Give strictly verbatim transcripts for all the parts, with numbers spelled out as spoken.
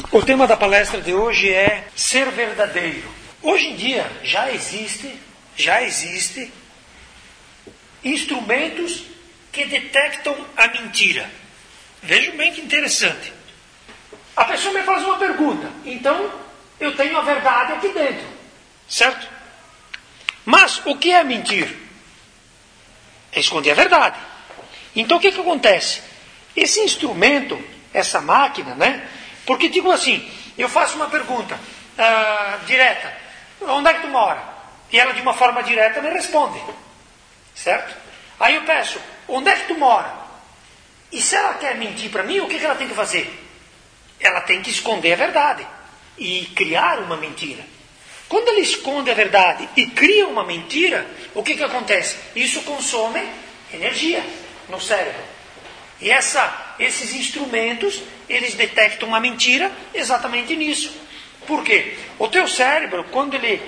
O tema da palestra de hoje é ser verdadeiro. Hoje em dia já existe, já existe instrumentos que detectam a mentira. Vejam bem que interessante. A pessoa me faz uma pergunta, então eu tenho a verdade aqui dentro, certo? Mas o que é mentir? É esconder a verdade. Então o que, que acontece? Esse instrumento, essa máquina, né? Porque digo assim, eu faço uma pergunta uh, direta, onde é que tu mora? E ela de uma forma direta me responde, certo? Aí eu peço, onde é que tu mora? E se ela quer mentir para mim, o que, que ela tem que fazer? Ela tem que esconder a verdade e criar uma mentira. Quando ela esconde a verdade e cria uma mentira, o que, que acontece? Isso consome energia no cérebro. E essa, esses instrumentos, eles detectam a mentira exatamente nisso. Por quê? O teu cérebro, quando ele,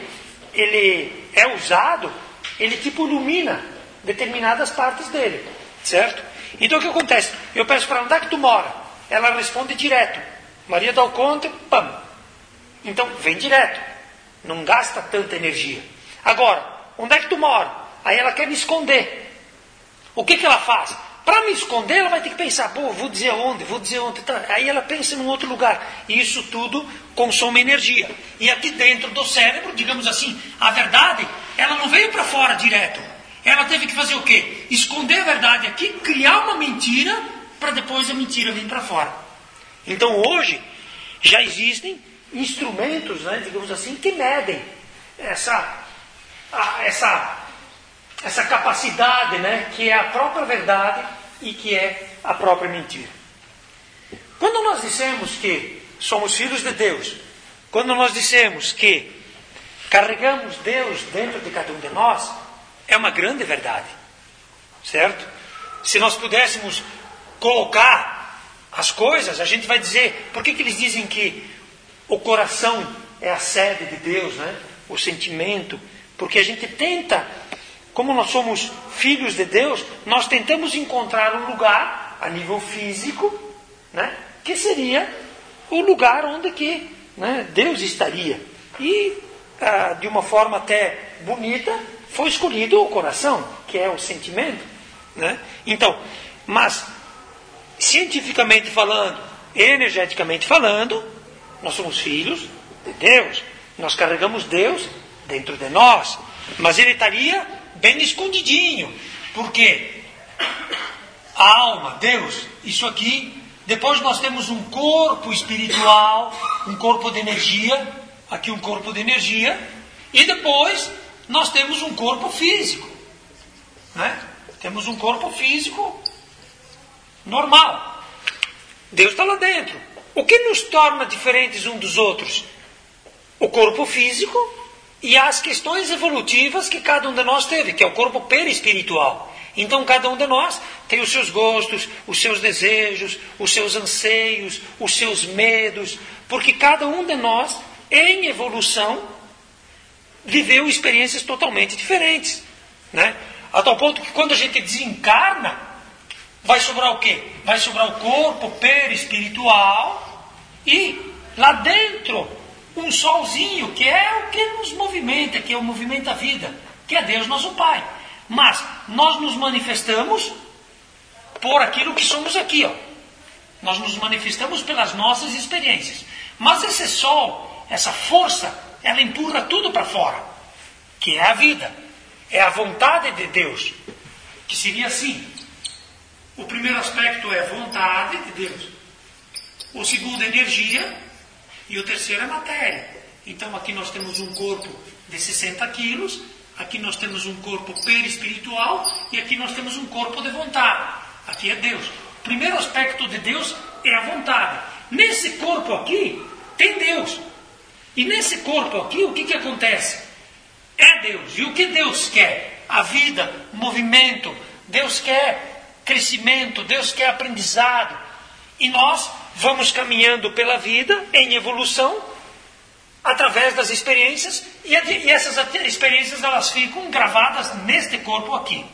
ele é usado, ele tipo ilumina determinadas partes dele, certo? Então o que acontece? Eu peço para ela, onde é que tu mora? Ela responde direto. Maria Dal Conte, pam. Então vem direto. Não gasta tanta energia. Agora, onde é que tu mora? Aí ela quer me esconder. O que, que ela faz? Para me esconder, ela vai ter que pensar, pô, vou dizer onde, vou dizer onde. Tá. Aí ela pensa num outro lugar. E isso tudo consome energia. E aqui dentro do cérebro, digamos assim, a verdade, ela não veio para fora direto. Ela teve que fazer o quê? Esconder a verdade aqui, criar uma mentira, para depois a mentira vir para fora. Então hoje, já existem instrumentos, né, digamos assim, que medem essa, a, essa, essa capacidade, né, que é a própria verdade e que é a própria mentira. Quando nós dissemos que somos filhos de Deus, quando nós dissemos que carregamos Deus dentro de cada um de nós, é uma grande verdade, certo? Se nós pudéssemos colocar as coisas, a gente vai dizer, por que, que eles dizem que o coração é a sede de Deus, né? O sentimento, porque a gente tenta, como nós somos filhos de Deus, nós tentamos encontrar um lugar a nível físico, né? Que seria o lugar onde que, né, Deus estaria. E ah, de uma forma até bonita, foi escolhido o coração, que é o sentimento, né? Então, mas cientificamente falando, energeticamente falando, nós somos filhos de Deus. Nós carregamos Deus dentro de nós. Mas ele estaria bem escondidinho. Porque a alma, Deus, isso aqui, depois nós temos um corpo espiritual, um corpo de energia, aqui um corpo de energia, e depois nós temos um corpo físico, né? Temos um corpo físico normal. Deus está lá dentro. O que nos torna diferentes uns dos outros? O corpo físico e as questões evolutivas que cada um de nós teve, que é o corpo perispiritual. Então cada um de nós tem os seus gostos, os seus desejos, os seus anseios, os seus medos, porque cada um de nós, em evolução, viveu experiências totalmente diferentes, né? A tal ponto que quando a gente desencarna, vai sobrar o quê? Vai sobrar o corpo perispiritual e lá dentro um solzinho, que é o que nos movimenta, que é o movimento da vida, que é Deus nosso Pai. Mas nós nos manifestamos por aquilo que somos aqui, ó. Nós nos manifestamos pelas nossas experiências. Mas esse sol, essa força, ela empurra tudo para fora, que é a vida, é a vontade de Deus, que seria assim. O primeiro aspecto é vontade de Deus, o segundo é energia e o terceiro é matéria. Então aqui nós temos um corpo de sessenta quilos, aqui nós temos um corpo perispiritual e aqui nós temos um corpo de vontade. Aqui é Deus. O primeiro aspecto de Deus é a vontade. Nesse corpo aqui tem Deus. E nesse corpo aqui, o que, que acontece? É Deus. E o que Deus quer? A vida, o movimento. Deus quer crescimento, Deus quer aprendizado. E nós vamos caminhando pela vida em evolução, através das experiências, e, e essas experiências elas ficam gravadas neste corpo aqui.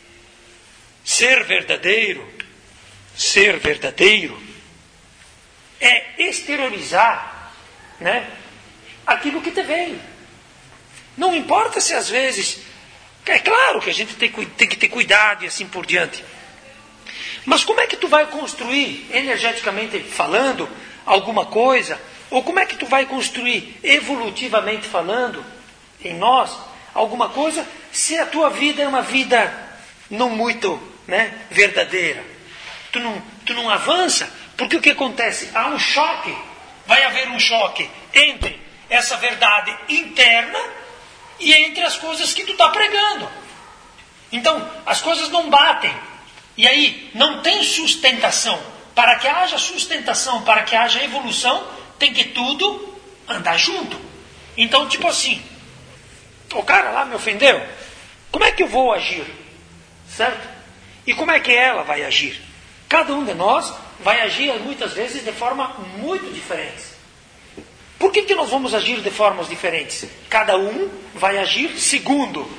Ser verdadeiro, ser verdadeiro, é exteriorizar, né, aquilo que te veio. Não importa se às vezes... É claro que a gente tem, tem que ter cuidado e assim por diante. Mas como é que tu vai construir, energeticamente falando, alguma coisa? Ou como é que tu vai construir, evolutivamente falando, em nós, alguma coisa, se a tua vida é uma vida não muito, né, verdadeira? Tu não, tu não avança, porque o que acontece? Há um choque, vai haver um choque entre essa verdade interna e entre as coisas que tu está pregando. Então, as coisas não batem. E aí, não tem sustentação. Para que haja sustentação, para que haja evolução, tem que tudo andar junto. Então, tipo assim, o cara lá me ofendeu, como é que eu vou agir? Certo? E como é que ela vai agir? Cada um de nós vai agir, muitas vezes, de forma muito diferente. Por que que nós vamos agir de formas diferentes? Cada um vai agir segundo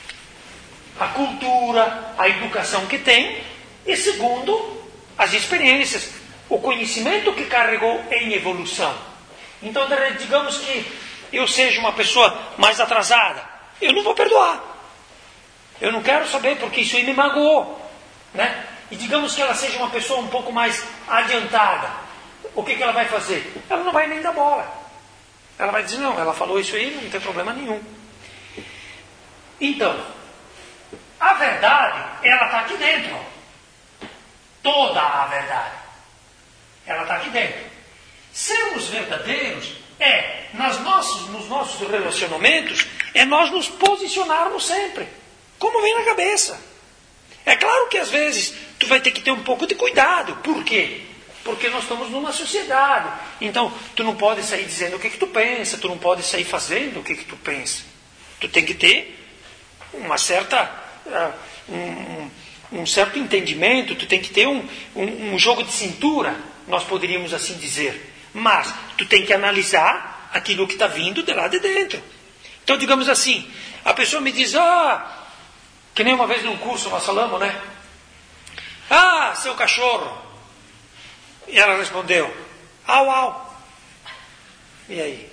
a cultura, a educação que tem e segundo as experiências, o conhecimento que carregou em evolução. Então, digamos que eu seja uma pessoa mais atrasada, eu não vou perdoar. Eu não quero saber porque isso aí me magoou, né? E digamos que ela seja uma pessoa um pouco mais adiantada. O que que ela vai fazer? Ela não vai nem dar bola. Ela vai dizer, não, ela falou isso aí, não tem problema nenhum. Então, a verdade, ela está aqui dentro. Toda a verdade. Ela está aqui dentro. Sermos verdadeiros é, nas nossos, nos nossos relacionamentos, é nós nos posicionarmos sempre, como vem na cabeça. É claro que às vezes tu vai ter que ter um pouco de cuidado. Por quê? Porque nós estamos numa sociedade. Então, tu não pode sair dizendo o que, que tu pensa, tu não pode sair fazendo o que, que tu pensa. Tu tem que ter uma certa, uh, um, um certo entendimento, tu tem que ter um, um, um jogo de cintura, nós poderíamos assim dizer. Mas tu tem que analisar aquilo que está vindo de lá de dentro. Então, digamos assim, a pessoa me diz, ah, que nem uma vez num curso nós falamos, né? Ah, seu cachorro. E ela respondeu, au, au. E aí?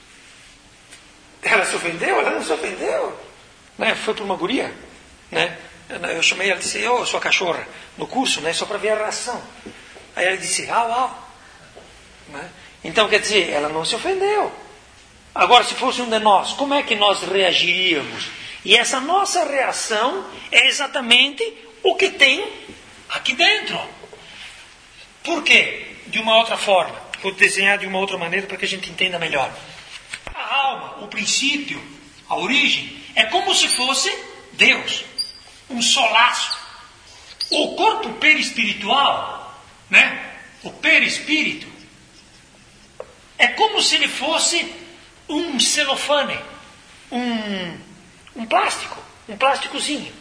Ela se ofendeu? Ela não se ofendeu. Né? Foi para uma guria. Né? Eu chamei ela e disse, ô, oh, sua cachorra, no curso, né? Só para ver a reação. Aí ela disse, au, au. Né? Então, quer dizer, ela não se ofendeu. Agora, se fosse um de nós, como é que nós reagiríamos? E essa nossa reação é exatamente o que tem aqui dentro. Por quê? De uma outra forma. Vou desenhar de uma outra maneira para que a gente entenda melhor. A alma, o princípio, a origem, é como se fosse Deus. Um solaço. O corpo perispiritual, né? O perispírito, é como se ele fosse um celofane, um, um plástico, um plásticozinho.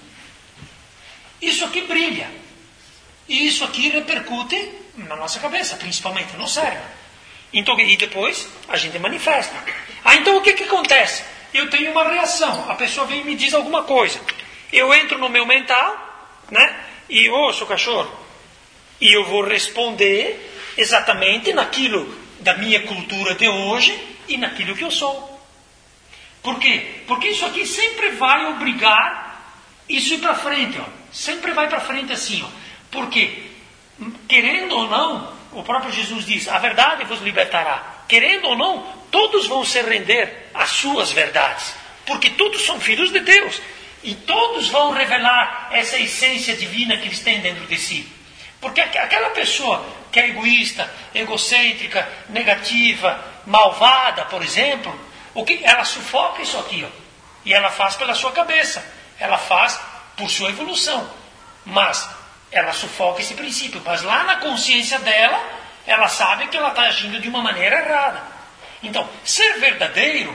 Isso aqui brilha. E isso aqui repercute na nossa cabeça, principalmente no cérebro. Então, e depois a gente manifesta. Ah, então o que, que acontece? Eu tenho uma reação. A pessoa vem e me diz alguma coisa. Eu entro no meu mental, né? E ouço o cachorro. E eu vou responder exatamente naquilo da minha cultura de hoje e naquilo que eu sou. Por quê? Porque isso aqui sempre vai obrigar isso ir para frente, ó. Sempre vai para frente assim, ó. Porque, querendo ou não, o próprio Jesus diz, a verdade vos libertará. Querendo ou não, todos vão se render às suas verdades. Porque todos são filhos de Deus. E todos vão revelar essa essência divina que eles têm dentro de si. Porque aquela pessoa que é egoísta, egocêntrica, negativa, malvada, por exemplo, o que ela sufoca isso aqui, ó. E ela faz pela sua cabeça. Ela faz por sua evolução. Mas ela sufoca esse princípio, mas lá na consciência dela, ela sabe que ela está agindo de uma maneira errada. Então, ser verdadeiro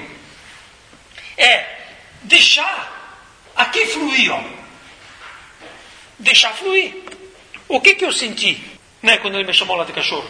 é deixar aqui fluir, ó. Deixar fluir. O que que eu senti, né, quando ele me chamou lá de cachorro?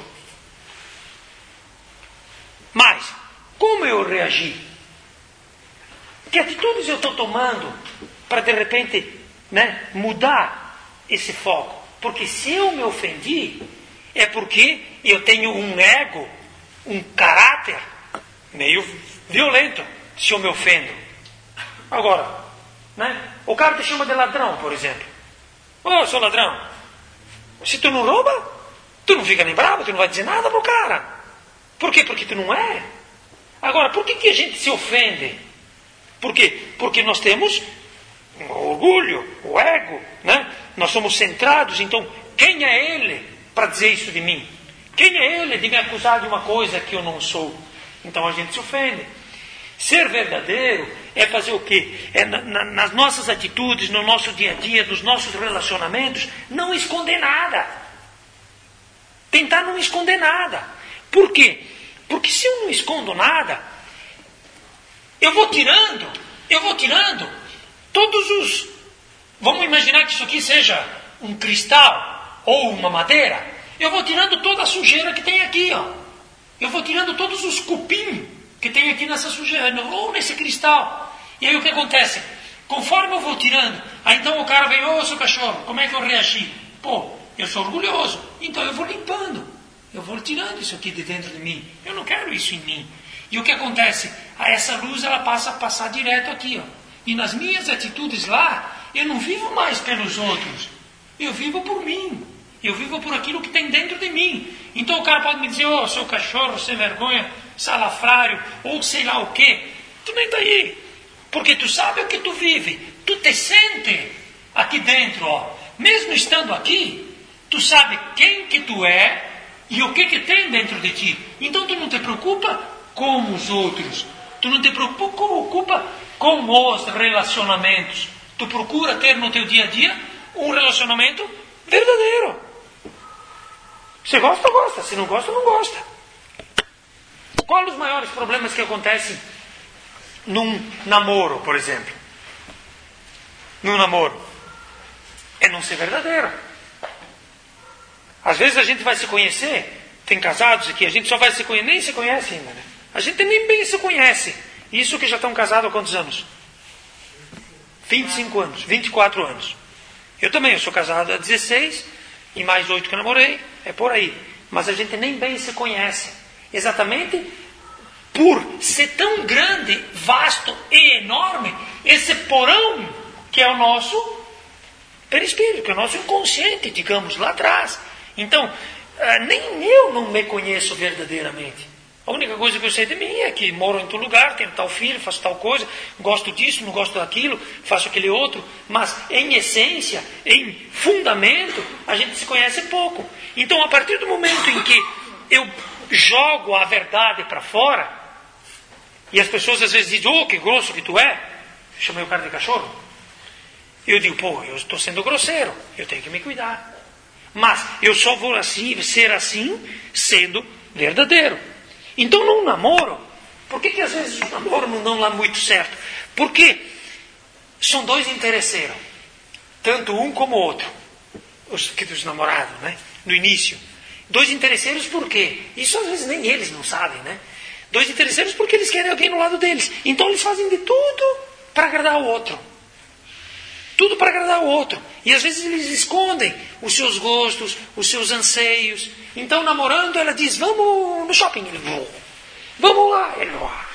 Mas, como eu reagi? Que atitudes eu estou tomando para, de repente, né, mudar esse foco? Porque se eu me ofendi, é porque eu tenho um ego, um caráter meio violento, se eu me ofendo. Agora, né? O cara te chama de ladrão, por exemplo. Ô, oh, eu sou ladrão. Se tu não rouba, tu não fica nem bravo, tu não vai dizer nada pro cara. Por quê? Porque tu não é. Agora, por que, que a gente se ofende? Por quê? Porque nós temos o orgulho, o ego, né? Nós somos centrados, então, quem é ele para dizer isso de mim? Quem é ele de me acusar de uma coisa que eu não sou? Então a gente se ofende. Ser verdadeiro é fazer o quê? É na, na, nas nossas atitudes, no nosso dia a dia, nos nossos relacionamentos, não esconder nada. Tentar não esconder nada. Por quê? Porque se eu não escondo nada, eu vou tirando, eu vou tirando todos os... Vamos imaginar que isso aqui seja um cristal ou uma madeira. Eu vou tirando toda a sujeira que tem aqui, ó. Eu vou tirando todos os cupim que tem aqui nessa sujeira, ou nesse cristal. E aí o que acontece? Conforme eu vou tirando, aí então o cara vem, ô, seu cachorro, como é que eu reagi? Pô, eu sou orgulhoso, então eu vou limpando. Eu vou tirando isso aqui de dentro de mim. Eu não quero isso em mim. E o que acontece? Ah, essa luz ela passa a passar direto aqui, ó. E nas minhas atitudes lá, eu não vivo mais pelos outros. Eu vivo por mim. Eu vivo por aquilo que tem dentro de mim. Então o cara pode me dizer, ô, oh, seu cachorro, sem vergonha, salafrário, ou sei lá o quê. Tu nem tá aí. Porque tu sabe o que tu vive. Tu te sente aqui dentro, ó. Mesmo estando aqui, tu sabe quem que tu é e o que que tem dentro de ti. Então tu não te preocupa com os outros. Tu não te preocupa com os relacionamentos. Tu procura ter no teu dia a dia um relacionamento verdadeiro. Se gosta, gosta. Se não gosta, não gosta. Qual os maiores problemas que acontecem num namoro, por exemplo? Num namoro. É não ser verdadeiro. Às vezes a gente vai se conhecer, tem casados aqui, a gente só vai se conhecer, nem se conhece ainda, né? A gente nem bem se conhece. Isso que já estão casados há quantos anos? vinte e cinco anos, vinte e quatro anos. Eu também, eu sou casado há dezesseis, e mais oito que eu namorei, é por aí. Mas a gente nem bem se conhece. Exatamente por ser tão grande, vasto e enorme, esse porão que é o nosso perispírito, que é o nosso inconsciente, digamos, lá atrás. Então, nem eu não me conheço verdadeiramente. A única coisa que eu sei de mim é que moro em tal lugar, tenho tal filho, faço tal coisa, gosto disso, não gosto daquilo, faço aquele outro, mas em essência, em fundamento, a gente se conhece pouco. Então, a partir do momento em que eu jogo a verdade para fora, e as pessoas às vezes dizem, oh, que grosso que tu é, eu chamei o cara de cachorro, eu digo, pô, eu estou sendo grosseiro, eu tenho que me cuidar. Mas eu só vou assim, ser assim, sendo verdadeiro. Então, num namoro, por que, que às vezes os namoros não dão lá muito certo? Porque são dois interesseiros, tanto um como o outro, os, os namorados, né? No início. Dois interesseiros por quê? Isso às vezes nem eles não sabem, né? Dois interesseiros porque eles querem alguém no lado deles. Então eles fazem de tudo para agradar o outro. Tudo para agradar o outro. E às vezes eles escondem os seus gostos, os seus anseios. Então, namorando, ela diz, vamos no shopping. Ele, vamos lá. Ele,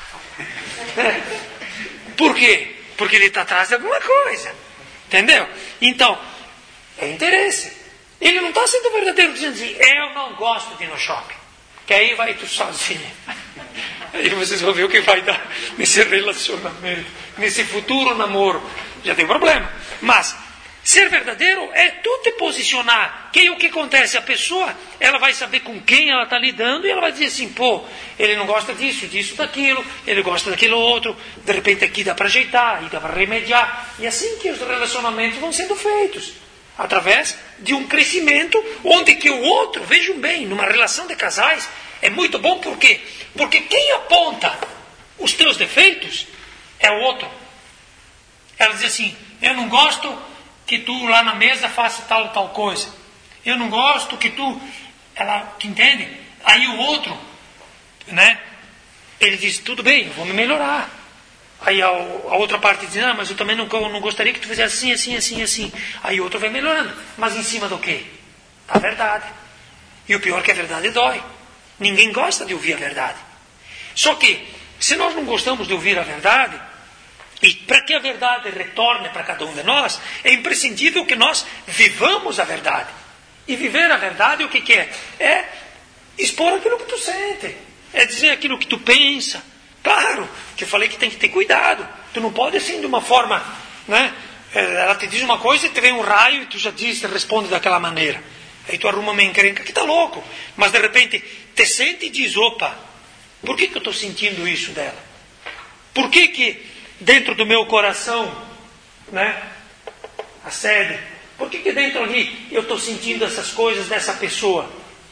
é. Por quê? Porque ele está atrás de alguma coisa. Entendeu? Então, é interesse. Ele não está sendo verdadeiro, dizendo assim, eu não gosto de ir no shopping. Que aí vai tu sozinho. Aí vocês vão ver o que vai dar nesse relacionamento, nesse futuro namoro. Já tem problema. Mas ser verdadeiro é tu te posicionar. Que o que acontece? A pessoa, ela vai saber com quem ela está lidando e ela vai dizer assim, pô, ele não gosta disso, disso, daquilo, ele gosta daquilo outro, de repente aqui dá para ajeitar, aí dá para remediar. E assim que os relacionamentos vão sendo feitos. Através de um crescimento onde que o outro, vejam bem, numa relação de casais, é muito bom por quê? Porque quem aponta os teus defeitos é o outro. Ela diz assim, eu não gosto que tu lá na mesa faça tal tal coisa. Eu não gosto que tu... Ela, que entende? Aí o outro, né? Ele diz, tudo bem, eu vou me melhorar. Aí a, a outra parte diz, ah, mas eu também não, não gostaria que tu fizesse assim, assim, assim, assim. Aí o outro vai melhorando. Mas em cima do quê? Da verdade. E o pior é que a verdade dói. Ninguém gosta de ouvir a verdade. Só que, se nós não gostamos de ouvir a verdade, e para que a verdade retorne para cada um de nós, é imprescindível que nós vivamos a verdade. E viver a verdade, o que, que é? É expor aquilo que tu sente. É dizer aquilo que tu pensa. Claro, que eu falei que tem que ter cuidado. Tu não pode assim de uma forma, né? Ela te diz uma coisa e te vem um raio e tu já diz, responde daquela maneira. Aí tu arruma uma encrenca que tá louco. Mas de repente te sente e diz, opa, por que, que eu estou sentindo isso dela? Por que que dentro do meu coração, né, a sede, por que que dentro ali eu estou sentindo essas coisas dessa pessoa?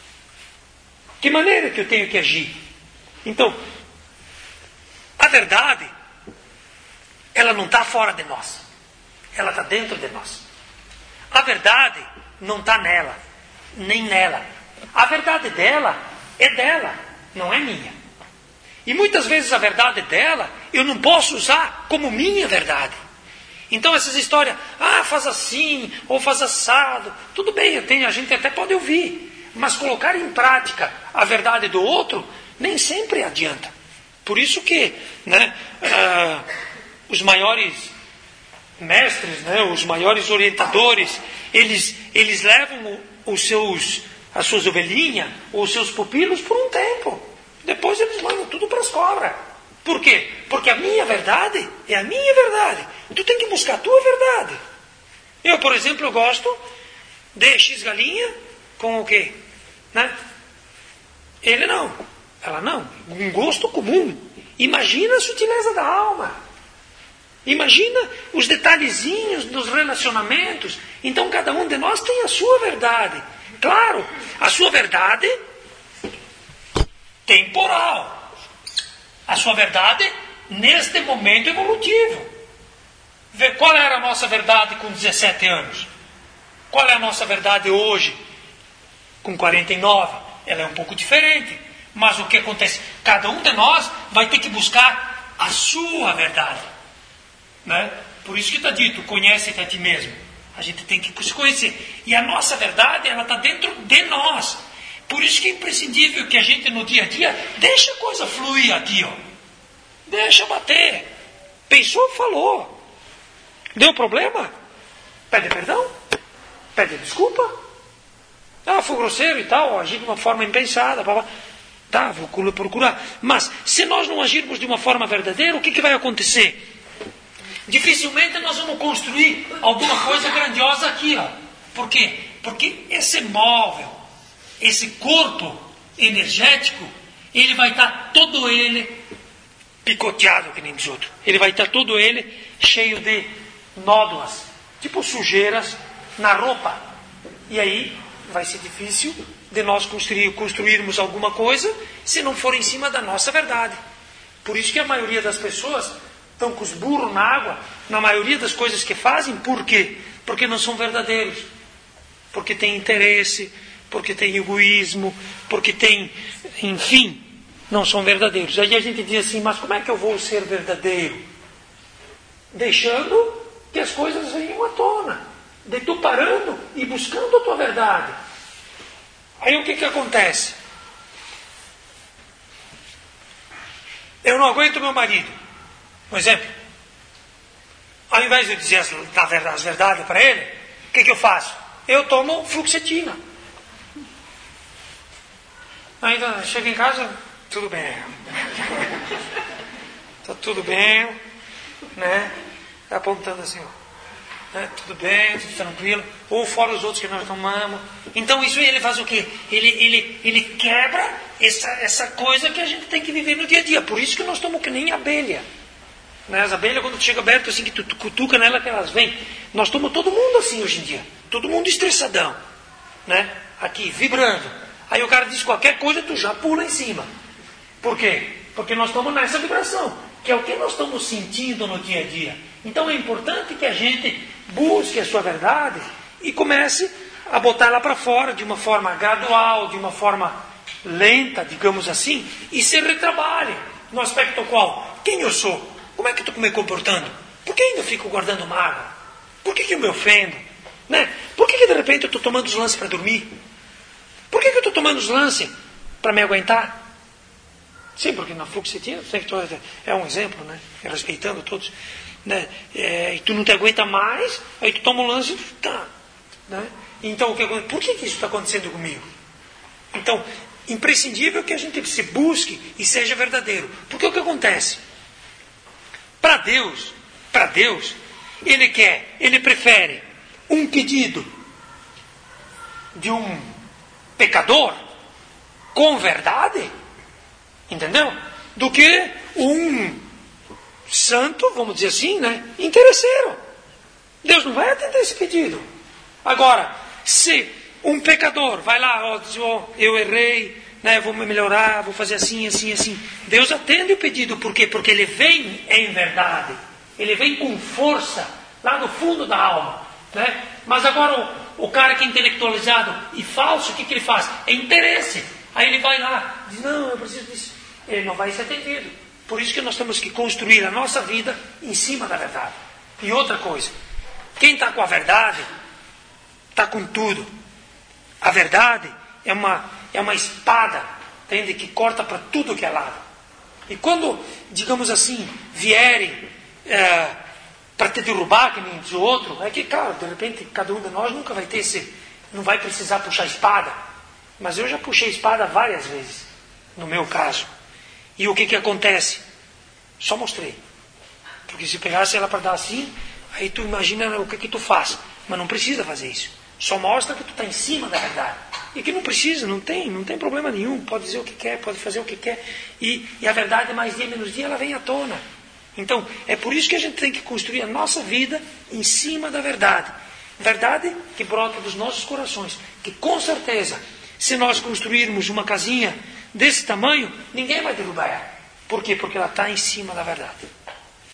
Que maneira que eu tenho que agir? Então, a verdade, ela não está fora de nós. Ela está dentro de nós. A verdade não está nela, nem nela. A verdade dela é dela, não é minha. E muitas vezes a verdade dela, eu não posso usar como minha verdade. Então essas histórias, ah, faz assim, ou faz assado, tudo bem, eu tenho, a gente até pode ouvir. Mas colocar em prática a verdade do outro, nem sempre adianta. Por isso que, né, ah, os maiores mestres, né, os maiores orientadores, eles, eles levam os seus, as suas ovelhinhas, ou os seus pupilos por um tempo. Depois eles mandam tudo para as cobras. Por quê? Porque a minha verdade é a minha verdade. Tu tem que buscar a tua verdade. Eu, por exemplo, eu gosto de X galinha com o quê? Né? Ele não. Ela não. Um gosto comum. Imagina a sutileza da alma. Imagina os detalhezinhos dos relacionamentos. Então cada um de nós tem a sua verdade. Claro, a sua verdade temporal. A sua verdade neste momento evolutivo. Vê qual era a nossa verdade com dezessete anos? Qual é a nossa verdade hoje? Com quarenta e nove? Ela é um pouco diferente. Mas o que acontece? Cada um de nós vai ter que buscar a sua verdade. Né? Por isso que está dito, conhece-te a ti mesmo. A gente tem que se conhecer. E a nossa verdade, ela está dentro de nós. Por isso que é imprescindível que a gente no dia a dia deixa a coisa fluir aqui, ó. Deixa bater. Pensou, falou. Deu problema? Pede perdão? Pede desculpa? Ah, foi grosseiro e tal, agi de uma forma impensada. Blá, blá. Tá, vou procurar. Mas se nós não agirmos de uma forma verdadeira, o que, que vai acontecer? Dificilmente nós vamos construir alguma coisa grandiosa aqui, ó. Por quê? Porque esse móvel, esse corpo energético, ele vai estar todo ele picoteado, que nem diz outro. Ele vai estar todo ele cheio de nódoas, tipo sujeiras na roupa. E aí vai ser difícil de nós construir, construirmos alguma coisa se não for em cima da nossa verdade. Por isso que a maioria das pessoas estão com os burros na água, na maioria das coisas que fazem. Por quê? Porque não são verdadeiros. Porque tem interesse, porque tem egoísmo, porque tem, enfim, não são verdadeiros. Aí a gente diz assim, mas como é que eu vou ser verdadeiro? Deixando que as coisas venham à tona. De tu parando e buscando a tua verdade. Aí o que que acontece? Eu não aguento meu marido. Um exemplo. Ao invés de eu dizer as, as verdades para ele, o que que eu faço? Eu tomo fluoxetina. Aí chego em casa, tudo bem. Está tudo bem, né? Tá apontando assim, ó. Né? Tudo bem, tudo tranquilo. Ou fora os outros que nós tomamos. Então isso ele faz o quê? Ele, ele, ele quebra essa, essa coisa que a gente tem que viver no dia a dia. Por isso que nós estamos que nem abelha. Né? As abelhas, quando chega aberto assim, que tu, tu cutuca nela, que elas vêm. Nós estamos todo mundo assim hoje em dia. Todo mundo estressadão. Né? Aqui, vibrando. Aí o cara diz qualquer coisa, tu já pula em cima. Por quê? Porque nós estamos nessa vibração, que é o que nós estamos sentindo no dia a dia. Então é importante que a gente busque a sua verdade e comece a botar ela para fora de uma forma gradual, de uma forma lenta, digamos assim, e se retrabalhe. No aspecto qual? Quem eu sou? Como é que eu estou me comportando? Por que ainda fico guardando mágoa? Por que, que eu me ofendo? Né? Por que, que de repente eu estou tomando os lances para dormir? Por que, que eu estou tomando os lances? Para me aguentar? Sim, porque na fluoxetina é um exemplo, né? Respeitando todos. Né? É, e tu não te aguenta mais, aí tu toma um lance e tá. Né? Então, o que, por que, que isso está acontecendo comigo? Então, imprescindível que a gente se busque e seja verdadeiro. Porque o que acontece? Para Deus, para Deus, Ele quer, Ele prefere um pedido de um pecador com verdade, entendeu? Do que um santo, vamos dizer assim, né? Interesseiro. Deus não vai atender esse pedido. Agora, se um pecador vai lá, ó, diz, ó, eu errei, né, vou me melhorar, vou fazer assim, assim, assim. Deus atende o pedido, por quê? Porque ele vem em verdade. Ele vem com força, lá no fundo da alma. Né? Mas agora o, o cara que é intelectualizado e falso, o que, que ele faz? É interesse. Aí ele vai lá, diz, não, eu preciso disso. Ele não vai ser atendido. Por isso que nós temos que construir a nossa vida em cima da verdade. E outra coisa, quem está com a verdade, está com tudo. A verdade é uma, é uma espada, entende? Que corta para tudo que é lado. E quando, digamos assim, vierem é, para te derrubar, que nem diz o outro, é que, claro, de repente, cada um de nós nunca vai ter esse, não vai precisar puxar espada. Mas eu já puxei espada várias vezes, no meu caso. E o que que acontece? Só mostrei. Porque se pegasse ela para dar assim, aí tu imagina o que que tu faz. Mas não precisa fazer isso. Só mostra que tu está em cima da verdade. E que não precisa, não tem, não tem problema nenhum. Pode dizer o que quer, pode fazer o que quer. E, e a verdade, mais dia, menos dia, ela vem à tona. Então, é por isso que a gente tem que construir a nossa vida em cima da verdade. Verdade que brota dos nossos corações. Que com certeza, se nós construirmos uma casinha desse tamanho, ninguém vai derrubar ela. Por quê? Porque ela está em cima da verdade.